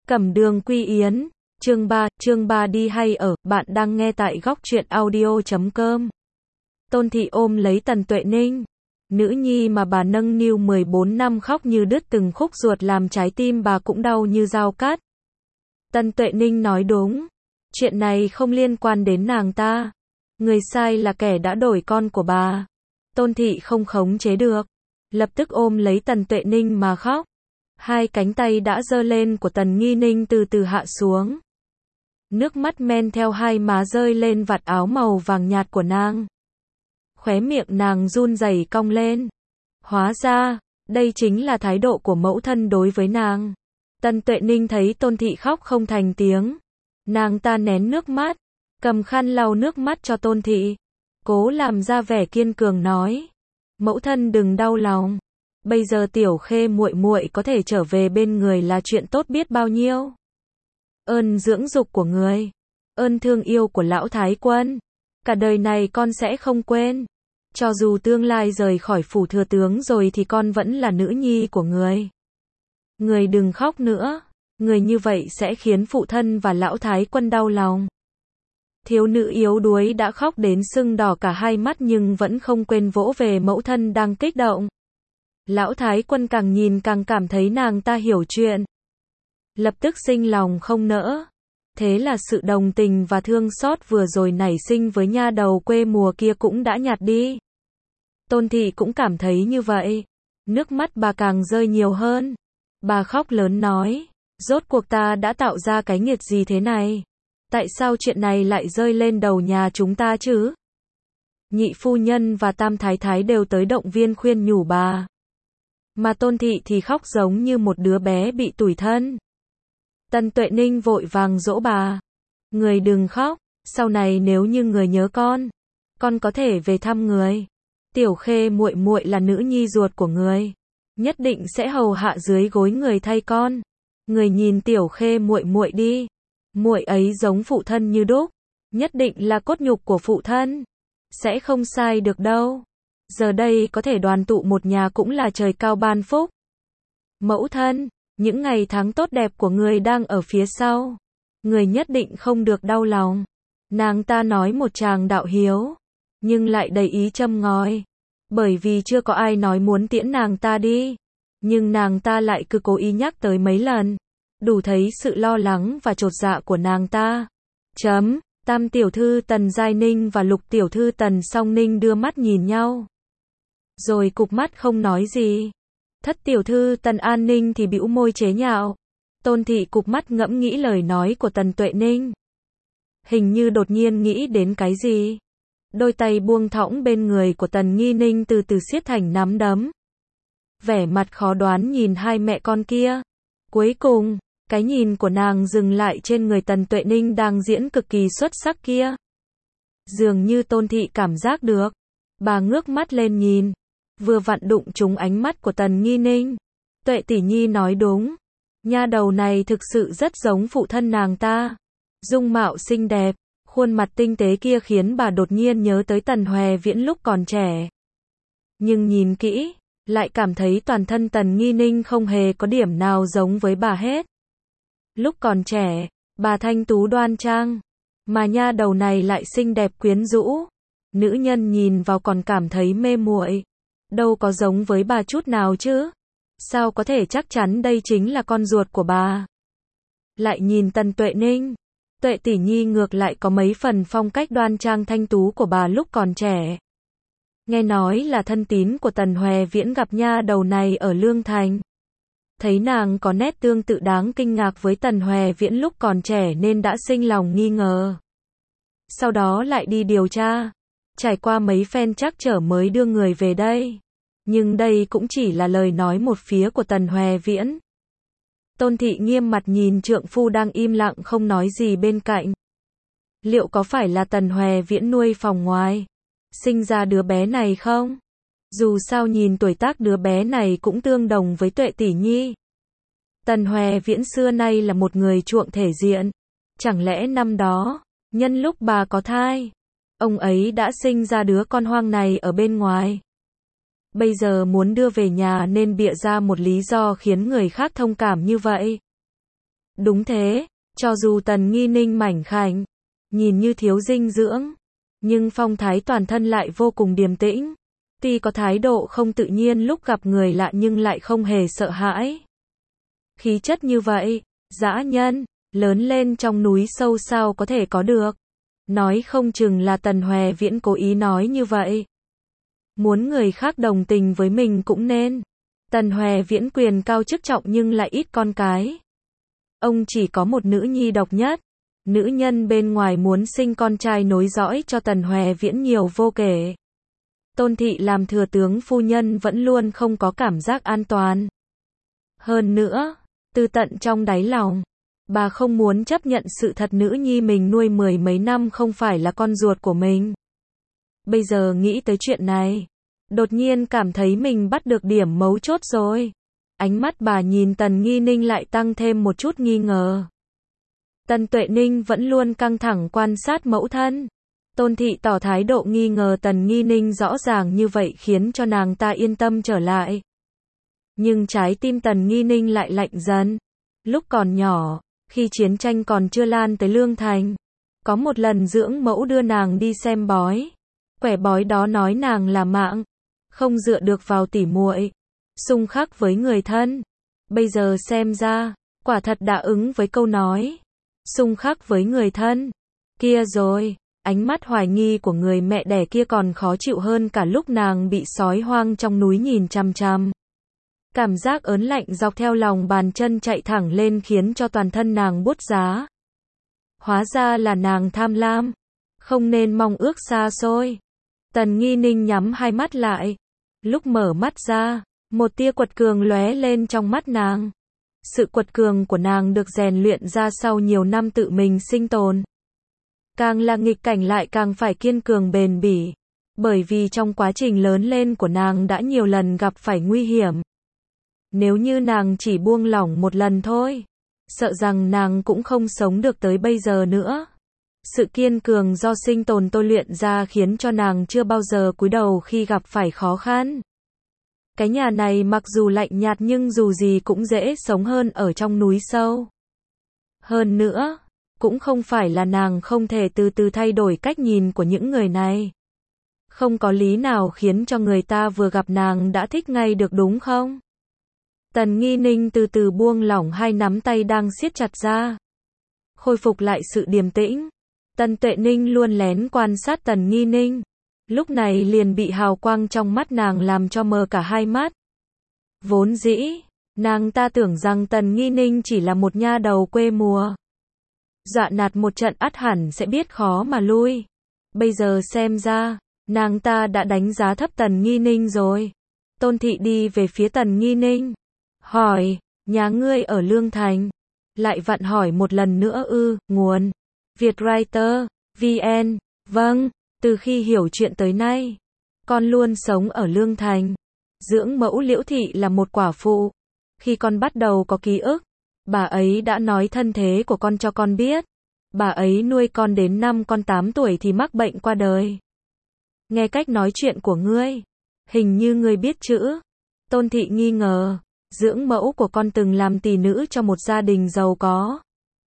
Cẩm Đường Quy Yến, chương 3 đi hay ở, bạn đang nghe tại góc truyện audio.com. Tôn Thị ôm lấy Tần Tuệ Ninh, nữ nhi mà bà nâng niu 14 năm khóc như đứt từng khúc ruột làm trái tim bà cũng đau như dao cắt. Tần Tuệ Ninh nói đúng, chuyện này không liên quan đến nàng ta. Người sai là kẻ đã đổi con của bà. Tôn Thị không khống chế được, lập tức ôm lấy Tần Tuệ Ninh mà khóc. Hai cánh tay đã giơ lên của Tần Nghi Ninh từ từ hạ xuống. Nước mắt men theo hai má rơi lên vạt áo màu vàng nhạt của nàng. Khóe miệng nàng run rẩy cong lên. Hóa ra, đây chính là thái độ của mẫu thân đối với nàng. Tần Tuệ Ninh thấy Tôn Thị khóc không thành tiếng. Nàng ta nén nước mắt, cầm khăn lau nước mắt cho Tôn Thị. Cố làm ra vẻ kiên cường nói. Mẫu thân đừng đau lòng. Bây giờ Tiểu Khê muội muội có thể trở về bên người là chuyện tốt biết bao nhiêu. Ơn dưỡng dục của người, ơn thương yêu của lão Thái Quân, cả đời này con sẽ không quên. Cho dù tương lai rời khỏi phủ thừa tướng rồi thì con vẫn là nữ nhi của người. Người đừng khóc nữa, người như vậy sẽ khiến phụ thân và lão Thái Quân đau lòng. Thiếu nữ yếu đuối đã khóc đến sưng đỏ cả hai mắt nhưng vẫn không quên vỗ về mẫu thân đang kích động. Lão Thái Quân càng nhìn càng cảm thấy nàng ta hiểu chuyện. Lập tức sinh lòng không nỡ. Thế là sự đồng tình và thương xót vừa rồi nảy sinh với nha đầu quê mùa kia cũng đã nhạt đi. Tôn Thị cũng cảm thấy như vậy. Nước mắt bà càng rơi nhiều hơn. Bà khóc lớn nói, rốt cuộc ta đã tạo ra cái nghiệt gì thế này? Tại sao chuyện này lại rơi lên đầu nhà chúng ta chứ? Nhị phu nhân và Tam Thái Thái đều tới động viên khuyên nhủ bà. Mà Tôn Thị thì khóc giống như một đứa bé bị tủi thân. Tần Tuệ Ninh vội vàng dỗ bà. Người đừng khóc, sau này nếu như người nhớ con có thể về thăm người. Tiểu Khê muội muội là nữ nhi ruột của người, nhất định sẽ hầu hạ dưới gối người thay con. Người nhìn Tiểu Khê muội muội đi, muội ấy giống phụ thân như đúc, nhất định là cốt nhục của phụ thân, sẽ không sai được đâu. Giờ đây có thể đoàn tụ một nhà cũng là trời cao ban phúc. Mẫu thân, những ngày tháng tốt đẹp của người đang ở phía sau, người nhất định không được đau lòng. Nàng ta nói một tràng đạo hiếu, nhưng lại đầy ý châm ngòi, bởi vì chưa có ai nói muốn tiễn nàng ta đi, nhưng nàng ta lại cứ cố ý nhắc tới mấy lần, đủ thấy sự lo lắng và chột dạ của nàng ta. Tam tiểu thư Tần Giai Ninh và Lục tiểu thư Tần Song Ninh đưa mắt nhìn nhau, rồi cụp mắt không nói gì. Thất tiểu thư Tần An Ninh thì bĩu môi chế nhạo. Tôn Thị cụp mắt ngẫm nghĩ lời nói của Tần Tuệ Ninh. Hình như đột nhiên nghĩ đến cái gì. Đôi tay buông thõng bên người của Tần Nghi Ninh từ từ siết thành nắm đấm. Vẻ mặt khó đoán nhìn hai mẹ con kia. Cuối cùng, cái nhìn của nàng dừng lại trên người Tần Tuệ Ninh đang diễn cực kỳ xuất sắc kia. Dường như Tôn Thị cảm giác được. Bà ngước mắt lên nhìn. Vừa vặn đụng trúng ánh mắt của Tần Nghi Ninh. Tuệ tỷ nhi nói đúng. Nha đầu này thực sự rất giống phụ thân nàng ta. Dung mạo xinh đẹp, khuôn mặt tinh tế kia khiến bà đột nhiên nhớ tới Tần Hoè Viễn lúc còn trẻ. Nhưng nhìn kỹ, lại cảm thấy toàn thân Tần Nghi Ninh không hề có điểm nào giống với bà hết. Lúc còn trẻ, bà thanh tú đoan trang, mà nha đầu này lại xinh đẹp quyến rũ. Nữ nhân nhìn vào còn cảm thấy mê muội. Đâu có giống với bà chút nào chứ. Sao có thể chắc chắn đây chính là con ruột của bà. Lại nhìn Tần Tuệ Ninh. Tuệ tỷ nhi ngược lại có mấy phần phong cách đoan trang thanh tú của bà lúc còn trẻ. Nghe nói là thân tín của Tần Hoè Viễn gặp nha đầu này ở Lương Thành. Thấy nàng có nét tương tự đáng kinh ngạc với Tần Hoè Viễn lúc còn trẻ nên đã sinh lòng nghi ngờ. Sau đó lại đi điều tra. Trải qua mấy phen trắc trở mới đưa người về đây. Nhưng đây cũng chỉ là lời nói một phía của Tần Hoè Viễn. Tôn Thị nghiêm mặt nhìn trượng phu đang im lặng không nói gì bên cạnh. Liệu có phải là Tần Hoè Viễn nuôi phòng ngoài, sinh ra đứa bé này không? Dù sao nhìn tuổi tác đứa bé này cũng tương đồng với Tuệ tỷ nhi. Tần Hoè Viễn xưa nay là một người chuộng thể diện. Chẳng lẽ năm đó, nhân lúc bà có thai, ông ấy đã sinh ra đứa con hoang này ở bên ngoài. Bây giờ muốn đưa về nhà nên bịa ra một lý do khiến người khác thông cảm như vậy. Đúng thế, cho dù Tần Nghi Ninh mảnh khảnh, nhìn như thiếu dinh dưỡng, nhưng phong thái toàn thân lại vô cùng điềm tĩnh. Tuy có thái độ không tự nhiên lúc gặp người lạ nhưng lại không hề sợ hãi. Khí chất như vậy, dã nhân, lớn lên trong núi sâu sao có thể có được. Nói không chừng là Tần Hoè Viễn cố ý nói như vậy. Muốn người khác đồng tình với mình cũng nên. Tần Hoè Viễn quyền cao chức trọng nhưng lại ít con cái. Ông chỉ có một nữ nhi độc nhất. Nữ nhân bên ngoài muốn sinh con trai nối dõi cho Tần Hoè Viễn nhiều vô kể. Tôn Thị làm thừa tướng phu nhân vẫn luôn không có cảm giác an toàn. Hơn nữa, từ tận trong đáy lòng, bà không muốn chấp nhận sự thật nữ nhi mình nuôi mười mấy năm không phải là con ruột của mình. Bây giờ nghĩ tới chuyện này, đột nhiên cảm thấy mình bắt được điểm mấu chốt rồi. Ánh mắt bà nhìn Tần Nghi Ninh lại tăng thêm một chút nghi ngờ. Tần Tuệ Ninh vẫn luôn căng thẳng quan sát mẫu thân. Tôn Thị tỏ thái độ nghi ngờ Tần Nghi Ninh rõ ràng như vậy khiến cho nàng ta yên tâm trở lại. Nhưng trái tim Tần Nghi Ninh lại lạnh dần. Lúc còn nhỏ, khi chiến tranh còn chưa lan tới Lương Thành, có một lần dưỡng mẫu đưa nàng đi xem bói. Quẻ bói đó nói nàng là mạng, không dựa được vào tỉ muội, xung khắc với người thân. Bây giờ xem ra, quả thật đã ứng với câu nói, xung khắc với người thân. Kia rồi, ánh mắt hoài nghi của người mẹ đẻ kia còn khó chịu hơn cả lúc nàng bị sói hoang trong núi nhìn chằm chằm. Cảm giác ớn lạnh dọc theo lòng bàn chân chạy thẳng lên khiến cho toàn thân nàng buốt giá. Hóa ra là nàng tham lam, không nên mong ước xa xôi. Tần Nghi Ninh nhắm hai mắt lại. Lúc mở mắt ra, một tia quật cường lóe lên trong mắt nàng. Sự quật cường của nàng được rèn luyện ra sau nhiều năm tự mình sinh tồn. Càng là nghịch cảnh lại càng phải kiên cường bền bỉ. Bởi vì trong quá trình lớn lên của nàng đã nhiều lần gặp phải nguy hiểm. Nếu như nàng chỉ buông lỏng một lần thôi, sợ rằng nàng cũng không sống được tới bây giờ nữa. Sự kiên cường do sinh tồn tôi luyện ra khiến cho nàng chưa bao giờ cúi đầu khi gặp phải khó khăn. Cái nhà này mặc dù lạnh nhạt nhưng dù gì cũng dễ sống hơn ở trong núi sâu. Hơn nữa, cũng không phải là nàng không thể từ từ thay đổi cách nhìn của những người này. Không có lý nào khiến cho người ta vừa gặp nàng đã thích ngay được đúng không? Tần Nghi Ninh từ từ buông lỏng hai nắm tay đang siết chặt ra. Khôi phục lại sự điềm tĩnh. Tần Tuệ Ninh luôn lén quan sát Tần Nghi Ninh. Lúc này liền bị hào quang trong mắt nàng làm cho mờ cả hai mắt. Vốn dĩ, nàng ta tưởng rằng Tần Nghi Ninh chỉ là một nha đầu quê mùa. Dọa nạt một trận ắt hẳn sẽ biết khó mà lui. Bây giờ xem ra, nàng ta đã đánh giá thấp Tần Nghi Ninh rồi. Tôn Thị đi về phía Tần Nghi Ninh. Hỏi, nhà ngươi ở Lương Thành. Lại vặn hỏi một lần nữa nguồn. Vietwriter, VN, vâng, từ khi hiểu chuyện tới nay, con luôn sống ở Lương Thành. Dưỡng mẫu Liễu Thị là một quả phụ. Khi con bắt đầu có ký ức, bà ấy đã nói thân thế của con cho con biết. Bà ấy nuôi con đến năm con 8 tuổi thì mắc bệnh qua đời. Nghe cách nói chuyện của ngươi, hình như ngươi biết chữ. Tôn Thị nghi ngờ, dưỡng mẫu của con từng làm tỳ nữ cho một gia đình giàu có.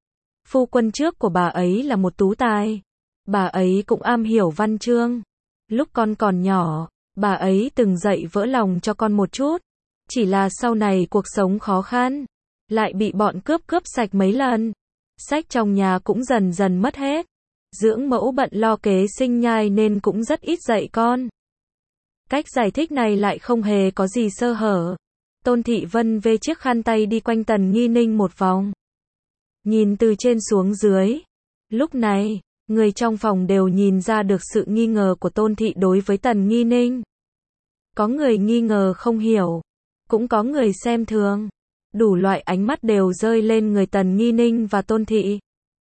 Phu quân trước của bà ấy là một tú tài. Bà ấy cũng am hiểu văn chương. Lúc con còn nhỏ, bà ấy từng dạy vỡ lòng cho con một chút. Chỉ là sau này cuộc sống khó khăn, lại bị bọn cướp sạch mấy lần. Sách trong nhà cũng dần dần mất hết. Dưỡng mẫu bận lo kế sinh nhai nên cũng rất ít dạy con. Cách giải thích này lại không hề có gì sơ hở. Tôn Thị vân vê chiếc khăn tay đi quanh Tần Nghi Ninh một vòng. Nhìn từ trên xuống dưới. Lúc này, người trong phòng đều nhìn ra được sự nghi ngờ của Tôn Thị đối với Tần Nghi Ninh. Có người nghi ngờ không hiểu. Cũng có người xem thường. Đủ loại ánh mắt đều rơi lên người Tần Nghi Ninh và Tôn Thị.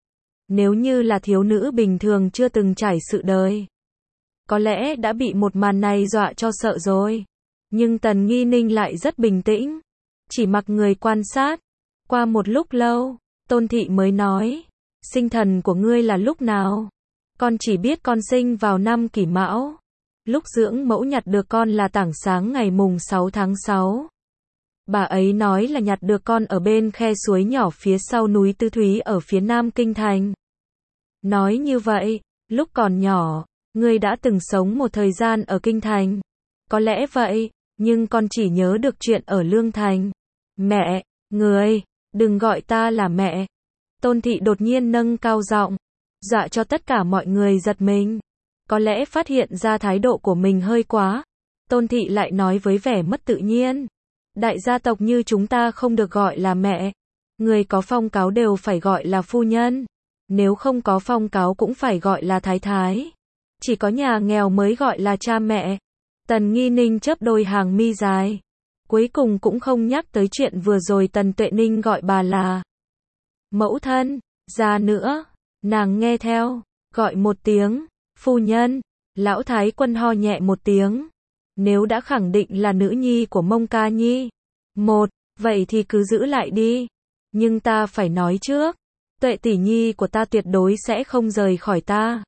Nếu như là thiếu nữ bình thường chưa từng trải sự đời, có lẽ đã bị một màn này dọa cho sợ rồi. Nhưng Tần Nghi Ninh lại rất bình tĩnh. Chỉ mặc người quan sát. Qua một lúc lâu, Tôn Thị mới nói. Sinh thần của ngươi là lúc nào? Con chỉ biết con sinh vào năm Kỷ Mão. Lúc dưỡng mẫu nhặt được con là tảng sáng ngày mùng 6 tháng 6. Bà ấy nói là nhặt được con ở bên khe suối nhỏ phía sau núi Tư Thúy ở phía nam kinh thành. Nói như vậy, lúc còn nhỏ, ngươi đã từng sống một thời gian ở kinh thành. Có lẽ vậy, nhưng con chỉ nhớ được chuyện ở Lương Thành. Mẹ, ngươi, đừng gọi ta là mẹ. Tôn Thị đột nhiên nâng cao giọng, dọa cho tất cả mọi người giật mình. Có lẽ phát hiện ra thái độ của mình hơi quá. Tôn Thị lại nói với vẻ mất tự nhiên. Đại gia tộc như chúng ta không được gọi là mẹ. Người có phong cáo đều phải gọi là phu nhân. Nếu không có phong cáo cũng phải gọi là thái thái. Chỉ có nhà nghèo mới gọi là cha mẹ. Tần Nghi Ninh chớp đôi hàng mi dài. Cuối cùng cũng không nhắc tới chuyện vừa rồi Tần Tuệ Ninh gọi bà là mẫu thân. Ra nữa, nàng nghe theo, gọi một tiếng, phu nhân. Lão Thái Quân ho nhẹ một tiếng. Nếu đã khẳng định là nữ nhi của Mông Ca Nhi, vậy thì cứ giữ lại đi. Nhưng ta phải nói trước, Tuệ tỷ nhi của ta tuyệt đối sẽ không rời khỏi ta.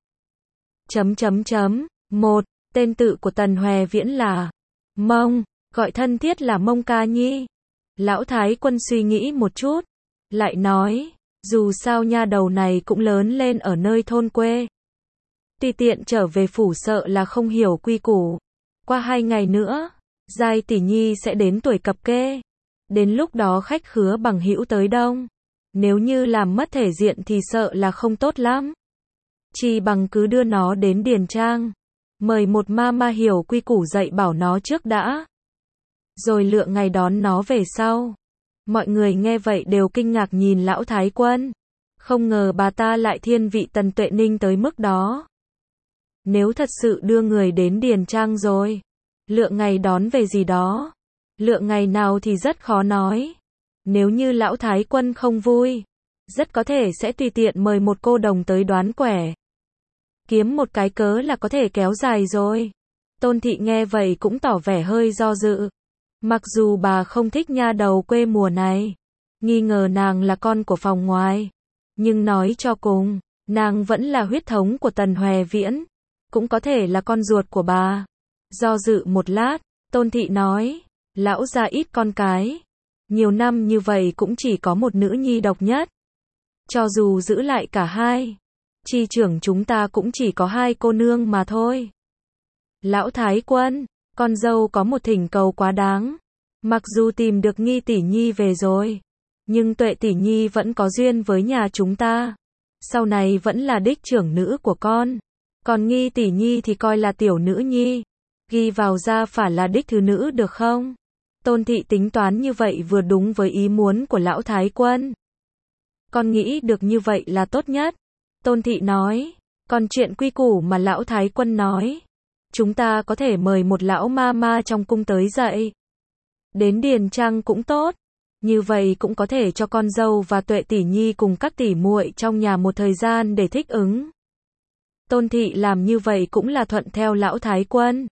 Tên tự của Tần Hoè Viễn là Mông, gọi thân thiết là Mông Ca Nhi. Lão Thái Quân suy nghĩ một chút, lại nói, dù sao nha đầu này cũng lớn lên ở nơi thôn quê. Tùy tiện trở về phủ sợ là không hiểu quy củ. Qua 2 ngày nữa, Giai tỷ nhi sẽ đến tuổi cập kê. Đến lúc đó khách khứa bằng hữu tới đông. Nếu như làm mất thể diện thì sợ là không tốt lắm. Chỉ bằng cứ đưa nó đến điền trang. Mời một ma hiểu quy củ dạy bảo nó trước đã. Rồi lựa ngày đón nó về sau. Mọi người nghe vậy đều kinh ngạc nhìn Lão Thái Quân. Không ngờ bà ta lại thiên vị Tần Tuệ Ninh tới mức đó. Nếu thật sự đưa người đến điền trang rồi, lựa ngày đón về gì đó, lựa ngày nào thì rất khó nói. Nếu như Lão Thái Quân không vui, rất có thể sẽ tùy tiện mời một cô đồng tới đoán quẻ. Kiếm một cái cớ là có thể kéo dài rồi. Tôn Thị nghe vậy cũng tỏ vẻ hơi do dự. Mặc dù bà không thích nha đầu quê mùa này, nghi ngờ nàng là con của phòng ngoài, nhưng nói cho cùng, nàng vẫn là huyết thống của Tần Hoè Viễn, cũng có thể là con ruột của bà. Do dự một lát, Tôn Thị nói, lão gia ít con cái, nhiều năm như vậy cũng chỉ có một nữ nhi độc nhất. Cho dù giữ lại cả hai, chi trưởng chúng ta cũng chỉ có 2 cô nương mà thôi. Lão Thái Quân, con dâu có một thỉnh cầu quá đáng. Mặc dù tìm được Nghi tỷ nhi về rồi, nhưng Tuệ tỷ nhi vẫn có duyên với nhà chúng ta. Sau này vẫn là đích trưởng nữ của con. Còn Nghi tỷ nhi thì coi là tiểu nữ nhi. Ghi vào gia phả là đích thứ nữ được không? Tôn Thị tính toán như vậy vừa đúng với ý muốn của Lão Thái Quân. Con nghĩ được như vậy là tốt nhất. Tôn Thị nói, còn chuyện quy củ mà Lão Thái Quân nói, chúng ta có thể mời một lão ma trong cung tới dạy. Đến điền trang cũng tốt. Như vậy cũng có thể cho con dâu và Tuệ tỷ nhi cùng các tỷ muội trong nhà một thời gian để thích ứng. Tôn Thị làm như vậy cũng là thuận theo Lão Thái Quân.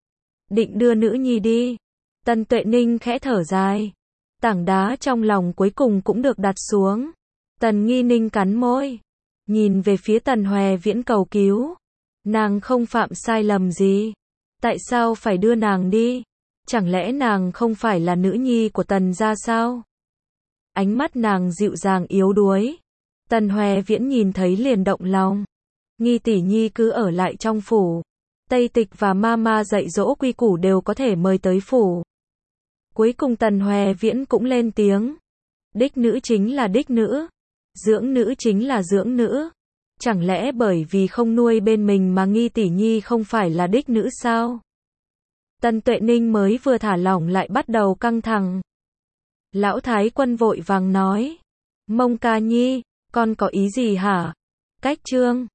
Định đưa nữ nhi đi. Tần Tuệ Ninh khẽ thở dài. Tảng đá trong lòng cuối cùng cũng được đặt xuống. Tần Nghi Ninh cắn môi, nhìn về phía Tần Hoè Viễn cầu cứu. Nàng không phạm sai lầm gì. Tại sao phải đưa nàng đi? Chẳng lẽ nàng không phải là nữ nhi của Tần gia sao? Ánh mắt nàng dịu dàng yếu đuối. Tần Hoè Viễn nhìn thấy liền động lòng. Nghi tỷ nhi cứ ở lại trong phủ. Tây Tịch và ma dạy dỗ quy củ đều có thể mời tới phủ. Cuối cùng Tần Hoè Viễn cũng lên tiếng. Đích nữ chính là đích nữ. Dưỡng nữ chính là dưỡng nữ. Chẳng lẽ bởi vì không nuôi bên mình mà Nghi tỷ nhi không phải là đích nữ sao? Tần Tuệ Ninh mới vừa thả lỏng lại bắt đầu căng thẳng. Lão Thái Quân vội vàng nói. Mông Ca Nhi, con có ý gì hả? Cách chương